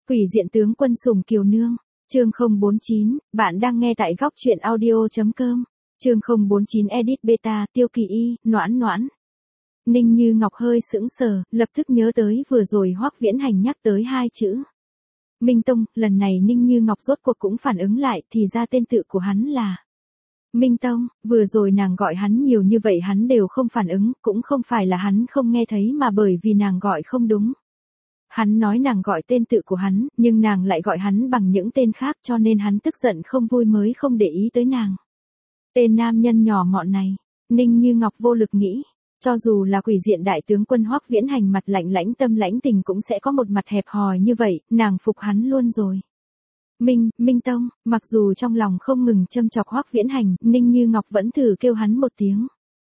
Quỷ diện tướng quân Sùng Kiều Nương, chương 049, bạn đang nghe tại góc truyện audio.com, chương 049 edit beta, Tiêu Kỳ Y, Noãn Noãn. Ninh Như Ngọc hơi sững sờ, lập tức nhớ tới vừa rồi Hoắc Viễn Hành nhắc tới hai chữ Minh Tông, lần này Ninh Như Ngọc rốt cuộc cũng phản ứng lại, thì ra tên tự của hắn là Minh Tông. Vừa rồi nàng gọi hắn nhiều như vậy hắn đều không phản ứng, cũng không phải là hắn không nghe thấy mà bởi vì nàng gọi không đúng. Hắn nói nàng gọi tên tự của hắn, nhưng nàng lại gọi hắn bằng những tên khác cho nên hắn tức giận không vui mới không để ý tới nàng. Tên nam nhân nhỏ mọn này, Ninh Như Ngọc vô lực nghĩ, cho dù là quỷ diện đại tướng quân Hoắc Viễn Hành mặt lạnh lãnh tâm lãnh tình cũng sẽ có một mặt hẹp hòi như vậy, nàng phục hắn luôn rồi. Minh Tông, mặc dù trong lòng không ngừng châm chọc Hoắc Viễn Hành, Ninh Như Ngọc vẫn thử kêu hắn một tiếng.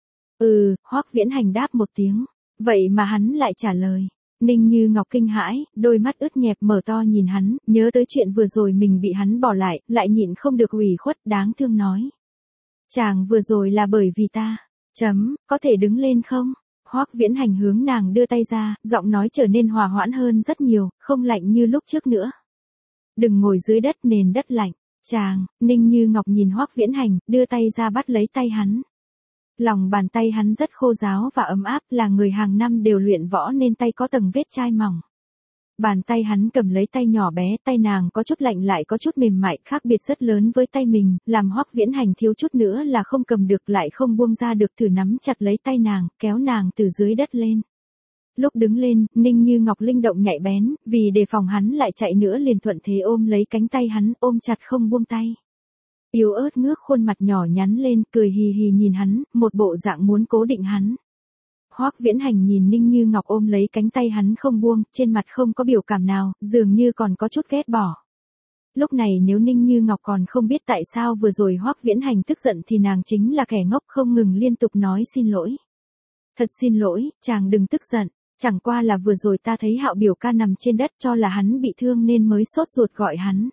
Hoắc Viễn Hành đáp một tiếng, vậy mà hắn lại trả lời. Ninh Như Ngọc kinh hãi, đôi mắt ướt nhẹp mở to nhìn hắn, nhớ tới chuyện vừa rồi mình bị hắn bỏ lại nhịn không được ủy khuất đáng thương nói. Chàng vừa rồi là bởi vì ta, có thể đứng lên không? Hoắc Viễn Hành hướng nàng đưa tay ra, giọng nói trở nên hòa hoãn hơn rất nhiều, không lạnh như lúc trước nữa. Đừng ngồi dưới đất, nền đất lạnh. Chàng, Ninh Như Ngọc nhìn Hoắc Viễn Hành, đưa tay ra bắt lấy tay hắn. Lòng bàn tay hắn rất khô ráo và ấm áp, là người hàng năm đều luyện võ nên tay có tầng vết chai mỏng. Bàn tay hắn cầm lấy tay nhỏ bé, tay nàng có chút lạnh lại có chút mềm mại, khác biệt rất lớn với tay mình, làm Hoắc Viễn Hành thiếu chút nữa là không cầm được lại không buông ra được, thử nắm chặt lấy tay nàng, kéo nàng từ dưới đất lên. Lúc đứng lên, Ninh Như Ngọc linh động nhạy bén, vì đề phòng hắn lại chạy nữa liền thuận thế ôm lấy cánh tay hắn, ôm chặt không buông tay. Yếu ớt ngước khuôn mặt nhỏ nhắn lên, cười hì hì nhìn hắn, một bộ dạng muốn cố định hắn. Hoắc Viễn Hành nhìn Ninh Như Ngọc ôm lấy cánh tay hắn không buông, trên mặt không có biểu cảm nào, dường như còn có chút ghét bỏ. Lúc này nếu Ninh Như Ngọc còn không biết tại sao vừa rồi Hoắc Viễn Hành tức giận thì nàng chính là kẻ ngốc, không ngừng liên tục nói xin lỗi. Thật xin lỗi, chàng đừng tức giận, chẳng qua là vừa rồi ta thấy Hạo biểu ca nằm trên đất cho là hắn bị thương nên mới sốt ruột gọi hắn.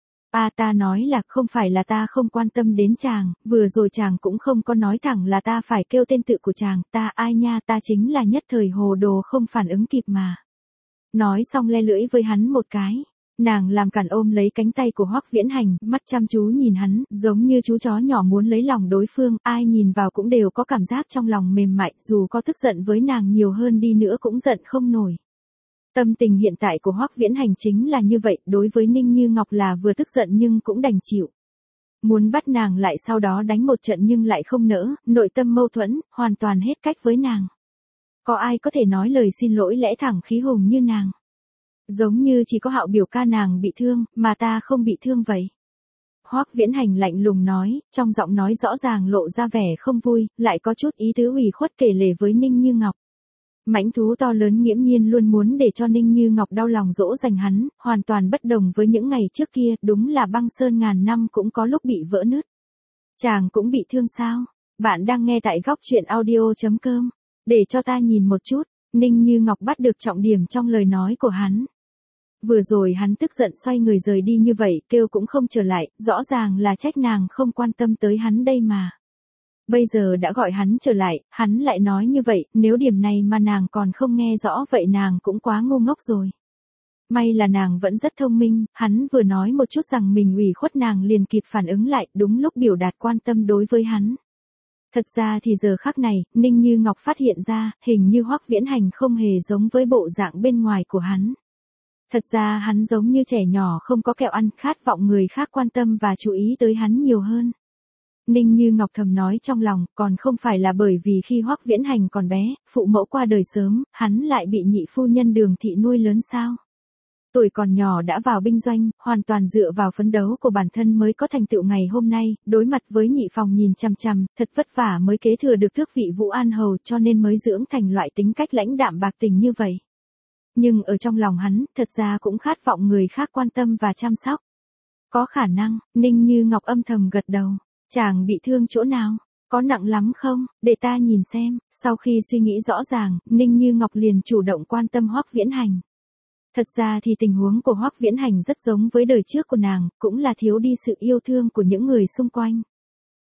Ta nói là không phải là ta không quan tâm đến chàng, vừa rồi chàng cũng không có nói thẳng là ta phải kêu tên tự của chàng, ta ai nha, ta chính là nhất thời hồ đồ không phản ứng kịp mà. Nói xong le lưỡi với hắn một cái, nàng làm cản ôm lấy cánh tay của Hoắc Viễn Hành, mắt chăm chú nhìn hắn, giống như chú chó nhỏ muốn lấy lòng đối phương, ai nhìn vào cũng đều có cảm giác trong lòng mềm mại, dù có tức giận với nàng nhiều hơn đi nữa cũng giận không nổi. Tâm tình hiện tại của Hoắc Viễn Hành chính là như vậy, đối với Ninh Như Ngọc là vừa tức giận nhưng cũng đành chịu. Muốn bắt nàng lại sau đó đánh một trận nhưng lại không nỡ, nội tâm mâu thuẫn, hoàn toàn hết cách với nàng. Có ai có thể nói lời xin lỗi lẽ thẳng khí hùng như nàng? Giống như chỉ có Hạo biểu ca nàng bị thương, mà ta không bị thương vậy. Hoắc Viễn Hành lạnh lùng nói, trong giọng nói rõ ràng lộ ra vẻ không vui, lại có chút ý tứ ủy khuất kể lể với Ninh Như Ngọc. Mãnh thú to lớn nghiễm nhiên luôn muốn để cho Ninh Như Ngọc đau lòng dỗ dành hắn, hoàn toàn bất đồng với những ngày trước kia, đúng là băng sơn ngàn năm cũng có lúc bị vỡ nứt. Chàng cũng bị thương sao? Bạn đang nghe tại góc truyện audio.com. Để cho ta nhìn một chút, Ninh Như Ngọc bắt được trọng điểm trong lời nói của hắn. Vừa rồi hắn tức giận xoay người rời đi như vậy, kêu cũng không trở lại, rõ ràng là trách nàng không quan tâm tới hắn đây mà. Bây giờ đã gọi hắn trở lại, hắn lại nói như vậy, nếu điểm này mà nàng còn không nghe rõ vậy nàng cũng quá ngu ngốc rồi. May là nàng vẫn rất thông minh, hắn vừa nói một chút rằng mình ủy khuất nàng liền kịp phản ứng lại, đúng lúc biểu đạt quan tâm đối với hắn. Thật ra thì giờ khắc này, Ninh Như Ngọc phát hiện ra, hình như Hoắc Viễn Hành không hề giống với bộ dạng bên ngoài của hắn. Thật ra hắn giống như trẻ nhỏ không có kẹo ăn, khát vọng người khác quan tâm và chú ý tới hắn nhiều hơn. Ninh Như Ngọc thầm nói trong lòng, còn không phải là bởi vì khi Hoắc Viễn Hành còn bé, phụ mẫu qua đời sớm, hắn lại bị nhị phu nhân Đường thị nuôi lớn sao? Tuổi còn nhỏ đã vào binh doanh, hoàn toàn dựa vào phấn đấu của bản thân mới có thành tựu ngày hôm nay, đối mặt với nhị phòng nhìn chằm chằm, thật vất vả mới kế thừa được tước vị Vũ An Hầu cho nên mới dưỡng thành loại tính cách lãnh đạm bạc tình như vậy. Nhưng ở trong lòng hắn, thật ra cũng khát vọng người khác quan tâm và chăm sóc. Có khả năng, Ninh Như Ngọc âm thầm gật đầu. Chàng bị thương chỗ nào? Có nặng lắm không? Để ta nhìn xem. Sau khi suy nghĩ rõ ràng, Ninh Như Ngọc liền chủ động quan tâm Hoắc Viễn Hành. Thật ra thì tình huống của Hoắc Viễn Hành rất giống với đời trước của nàng, cũng là thiếu đi sự yêu thương của những người xung quanh.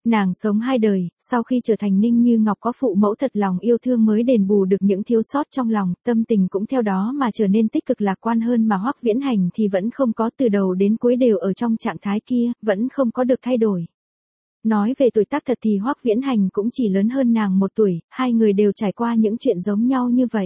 Nàng sống 2 đời, sau khi trở thành Ninh Như Ngọc có phụ mẫu thật lòng yêu thương mới đền bù được những thiếu sót trong lòng, tâm tình cũng theo đó mà trở nên tích cực lạc quan hơn, mà Hoắc Viễn Hành thì vẫn không có, từ đầu đến cuối đều ở trong trạng thái kia, vẫn không có được thay đổi. Nói về tuổi tác thật thì Hoắc Viễn Hành cũng chỉ lớn hơn nàng 1 tuổi, hai người đều trải qua những chuyện giống nhau như vậy.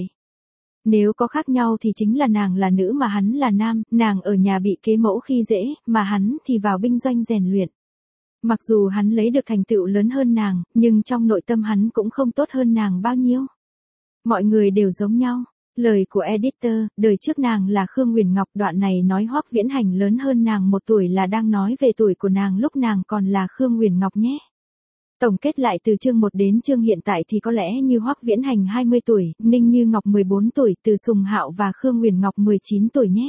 Nếu có khác nhau thì chính là nàng là nữ mà hắn là nam, nàng ở nhà bị kế mẫu khi dễ, mà hắn thì vào binh doanh rèn luyện. Mặc dù hắn lấy được thành tựu lớn hơn nàng, nhưng trong nội tâm hắn cũng không tốt hơn nàng bao nhiêu. Mọi người đều giống nhau. Lời của editor, đời trước nàng là Khương Huyền Ngọc, đoạn này nói Hoắc Viễn Hành lớn hơn nàng 1 tuổi là đang nói về tuổi của nàng lúc nàng còn là Khương Huyền Ngọc nhé. Tổng kết lại từ chương 1 đến chương hiện tại thì có lẽ như Hoắc Viễn Hành 20 tuổi, Ninh Như Ngọc 14 tuổi, Từ Sùng Hạo và Khương Huyền Ngọc 19 tuổi nhé.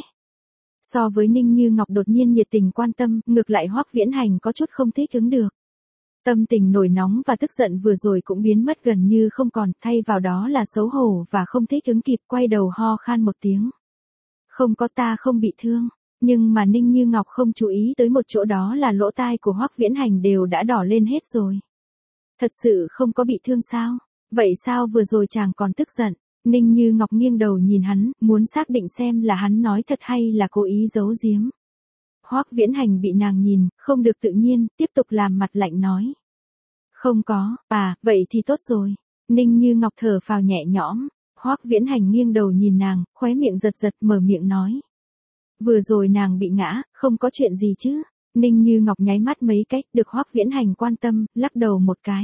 So với Ninh Như Ngọc đột nhiên nhiệt tình quan tâm, ngược lại Hoắc Viễn Hành có chút không thích ứng được. Tâm tình nổi nóng và tức giận vừa rồi cũng biến mất gần như không còn, thay vào đó là xấu hổ và không thích ứng kịp, quay đầu ho khan một tiếng. Không có, ta không bị thương. Nhưng mà Ninh Như Ngọc không chú ý tới một chỗ, đó là lỗ tai của Hoắc Viễn Hành đều đã đỏ lên hết rồi. Thật sự không có bị thương sao? Vậy sao vừa rồi chàng còn tức giận? Ninh Như Ngọc nghiêng đầu nhìn hắn, muốn xác định xem là hắn nói thật hay là cố ý giấu giếm. Hoắc Viễn Hành bị nàng nhìn, không được tự nhiên, tiếp tục làm mặt lạnh nói. Không có, vậy thì tốt rồi. Ninh Như Ngọc thở phào nhẹ nhõm. Hoắc Viễn Hành nghiêng đầu nhìn nàng, khóe miệng giật giật, mở miệng nói. Vừa rồi nàng bị ngã, không có chuyện gì chứ? Ninh Như Ngọc nháy mắt mấy cách, được Hoắc Viễn Hành quan tâm, lắc đầu một cái.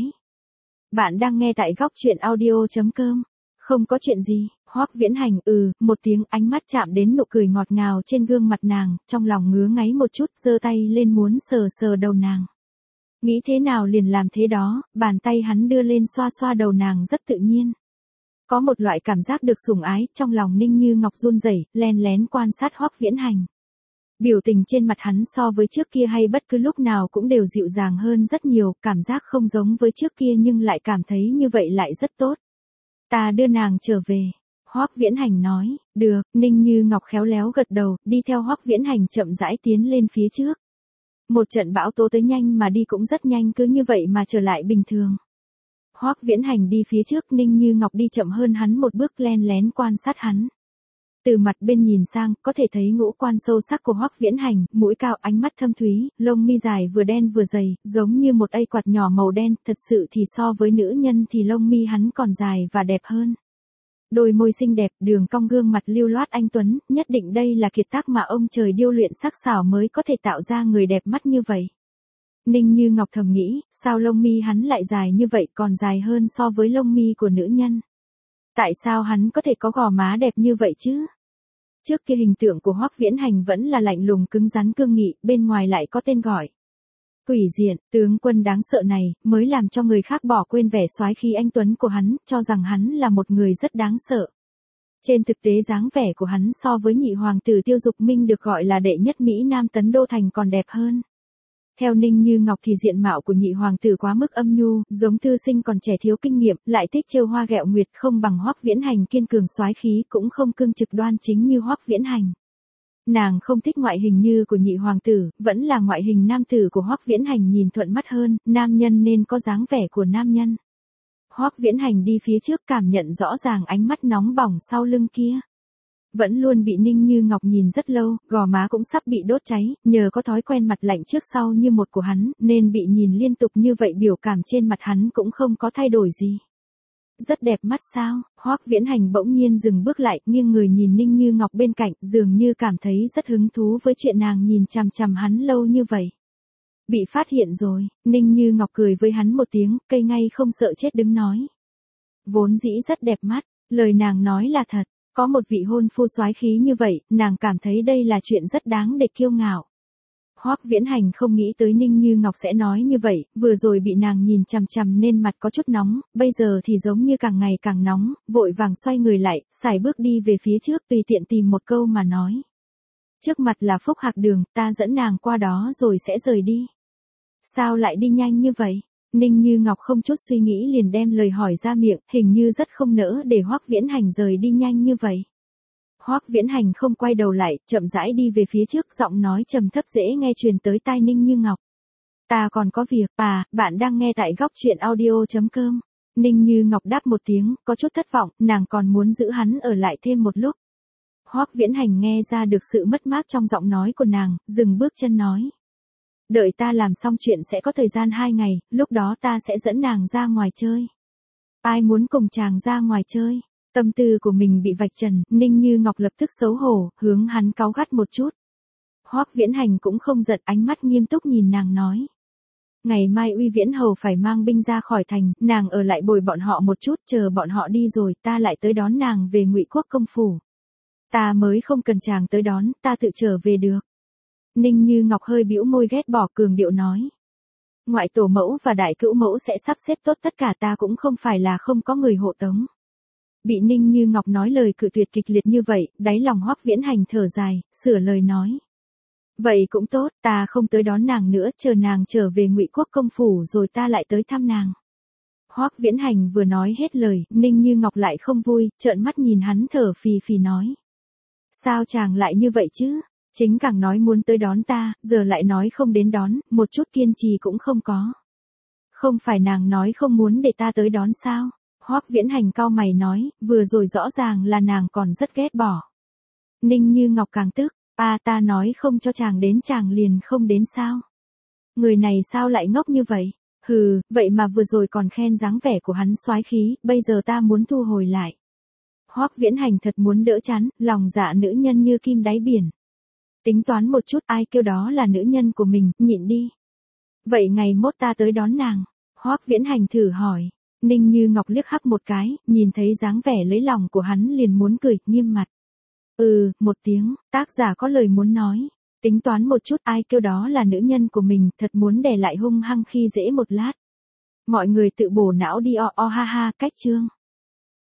Bạn đang nghe tại góc truyện audio.com. Không có chuyện gì. Hoắc Viễn Hành một tiếng, ánh mắt chạm đến nụ cười ngọt ngào trên gương mặt nàng, trong lòng ngứa ngáy một chút, giơ tay lên muốn sờ sờ đầu nàng. Nghĩ thế nào liền làm thế đó, bàn tay hắn đưa lên xoa xoa đầu nàng rất tự nhiên. Có một loại cảm giác được sủng ái, trong lòng Ninh Như Ngọc run rẩy, len lén quan sát Hoắc Viễn Hành. Biểu tình trên mặt hắn so với trước kia hay bất cứ lúc nào cũng đều dịu dàng hơn rất nhiều, cảm giác không giống với trước kia nhưng lại cảm thấy như vậy lại rất tốt. Ta đưa nàng trở về. Hoắc Viễn Hành nói, được, Ninh Như Ngọc khéo léo gật đầu, đi theo Hoắc Viễn Hành chậm rãi tiến lên phía trước. Một trận bão tố tới nhanh mà đi cũng rất nhanh, cứ như vậy mà trở lại bình thường. Hoắc Viễn Hành đi phía trước, Ninh Như Ngọc đi chậm hơn hắn một bước, len lén quan sát hắn. Từ mặt bên nhìn sang, có thể thấy ngũ quan sâu sắc của Hoắc Viễn Hành, mũi cao, ánh mắt thâm thúy, lông mi dài vừa đen vừa dày, giống như một cây quạt nhỏ màu đen, thật sự thì so với nữ nhân thì lông mi hắn còn dài và đẹp hơn. Đôi môi xinh đẹp, đường cong gương mặt lưu loát anh tuấn, nhất định đây là kiệt tác mà ông trời điêu luyện sắc sảo mới có thể tạo ra người đẹp mắt như vậy. Ninh Như Ngọc thầm nghĩ, sao lông mi hắn lại dài như vậy, còn dài hơn so với lông mi của nữ nhân. Tại sao hắn có thể có gò má đẹp như vậy chứ? Trước kia hình tượng của Hoắc Viễn Hành vẫn là lạnh lùng cứng rắn cương nghị, bên ngoài lại có tên gọi quỷ diện, tướng quân đáng sợ này, mới làm cho người khác bỏ quên vẻ soái khí anh tuấn của hắn, cho rằng hắn là một người rất đáng sợ. Trên thực tế dáng vẻ của hắn so với nhị hoàng tử Tiêu Dục Minh được gọi là đệ nhất Mỹ Nam Tấn Đô Thành còn đẹp hơn. Theo Ninh Như Ngọc thì diện mạo của nhị hoàng tử quá mức âm nhu, giống thư sinh còn trẻ thiếu kinh nghiệm, lại thích trêu hoa ghẹo nguyệt, không bằng Hoắc Viễn Hành kiên cường soái khí, cũng không cương trực đoan chính như Hoắc Viễn Hành. Nàng không thích ngoại hình như của nhị hoàng tử, vẫn là ngoại hình nam tử của Hoắc Viễn Hành nhìn thuận mắt hơn, nam nhân nên có dáng vẻ của nam nhân. Hoắc Viễn Hành đi phía trước, cảm nhận rõ ràng ánh mắt nóng bỏng sau lưng kia. Vẫn luôn bị Ninh Như Ngọc nhìn rất lâu, gò má cũng sắp bị đốt cháy, nhờ có thói quen mặt lạnh trước sau như một của hắn, nên bị nhìn liên tục như vậy biểu cảm trên mặt hắn cũng không có thay đổi gì. Rất đẹp mắt sao? Hoắc Viễn Hành bỗng nhiên dừng bước lại, nghiêng người nhìn Ninh Như Ngọc bên cạnh, dường như cảm thấy rất hứng thú với chuyện nàng nhìn chằm chằm hắn lâu như vậy. Bị phát hiện rồi, Ninh Như Ngọc cười với hắn một tiếng, cây ngay không sợ chết đứng nói. Vốn dĩ rất đẹp mắt, lời nàng nói là thật. Có một vị hôn phu soái khí như vậy, nàng cảm thấy đây là chuyện rất đáng để kiêu ngạo. Hoắc Viễn Hành không nghĩ tới Ninh Như Ngọc sẽ nói như vậy, vừa rồi bị nàng nhìn chằm chằm nên mặt có chút nóng, bây giờ thì giống như càng ngày càng nóng, vội vàng xoay người lại, sải bước đi về phía trước, tùy tiện tìm một câu mà nói. Trước mặt là Phúc Hạc Đường, ta dẫn nàng qua đó rồi sẽ rời đi. Sao lại đi nhanh như vậy? Ninh Như Ngọc không chút suy nghĩ liền đem lời hỏi ra miệng, hình như rất không nỡ để Hoắc Viễn Hành rời đi nhanh như vậy. Hoắc Viễn Hành không quay đầu lại, chậm rãi đi về phía trước, giọng nói trầm thấp dễ nghe truyền tới tai Ninh Như Ngọc. Ta còn có việc, bạn đang nghe tại góc chuyện audio.com. Ninh Như Ngọc đáp một tiếng, có chút thất vọng, nàng còn muốn giữ hắn ở lại thêm một lúc. Hoắc Viễn Hành nghe ra được sự mất mát trong giọng nói của nàng, dừng bước chân nói. Đợi ta làm xong chuyện sẽ có thời gian 2 ngày, lúc đó ta sẽ dẫn nàng ra ngoài chơi. Ai muốn cùng chàng ra ngoài chơi? Tâm tư của mình bị vạch trần, Ninh Như Ngọc lập tức xấu hổ, hướng hắn cáu gắt một chút. Hoắc Viễn Hành cũng không giận, ánh mắt nghiêm túc nhìn nàng nói. Ngày mai Uy Viễn Hầu phải mang binh ra khỏi thành, nàng ở lại bồi bọn họ một chút, chờ bọn họ đi rồi, ta lại tới đón nàng về Ngụy Quốc công phủ. Ta mới không cần chàng tới đón, ta tự trở về được. Ninh Như Ngọc hơi bĩu môi ghét bỏ, cường điệu nói. Ngoại tổ mẫu và đại cữu mẫu sẽ sắp xếp tốt tất cả, ta cũng không phải là không có người hộ tống. Bị Ninh Như Ngọc nói lời cự tuyệt kịch liệt như vậy, đáy lòng Hoắc Viễn Hành thở dài, sửa lời nói. Vậy cũng tốt, ta không tới đón nàng nữa, chờ nàng trở về Ngụy Quốc công phủ rồi ta lại tới thăm nàng. Hoắc Viễn Hành vừa nói hết lời, Ninh Như Ngọc lại không vui, trợn mắt nhìn hắn thở phì phì nói. Sao chàng lại như vậy chứ? Chính càng nói muốn tới đón ta, giờ lại nói không đến đón, một chút kiên trì cũng không có. Không phải nàng nói không muốn để ta tới đón sao? Hoắc Viễn Hành cau mày nói, vừa rồi rõ ràng là nàng còn rất ghét bỏ. Ninh Như Ngọc càng tức, ta nói không cho chàng đến chàng liền không đến sao? Người này sao lại ngốc như vậy? Hừ, vậy mà vừa rồi còn khen dáng vẻ của hắn soái khí, bây giờ ta muốn thu hồi lại. Hoắc Viễn Hành thật muốn đỡ chán, lòng dạ nữ nhân như kim đáy biển. Tính toán một chút, ai kêu đó là nữ nhân của mình, nhịn đi. Vậy ngày mốt ta tới đón nàng. Hoắc Viễn Hành thử hỏi. Ninh Như Ngọc liếc hắc một cái, nhìn thấy dáng vẻ lấy lòng của hắn liền muốn cười, nghiêm mặt. Một tiếng, tác giả có lời muốn nói. Tính toán một chút, ai kêu đó là nữ nhân của mình, thật muốn đè lại hung hăng khi dễ một lát. Mọi người tự bổ não đi ha ha, cách chương.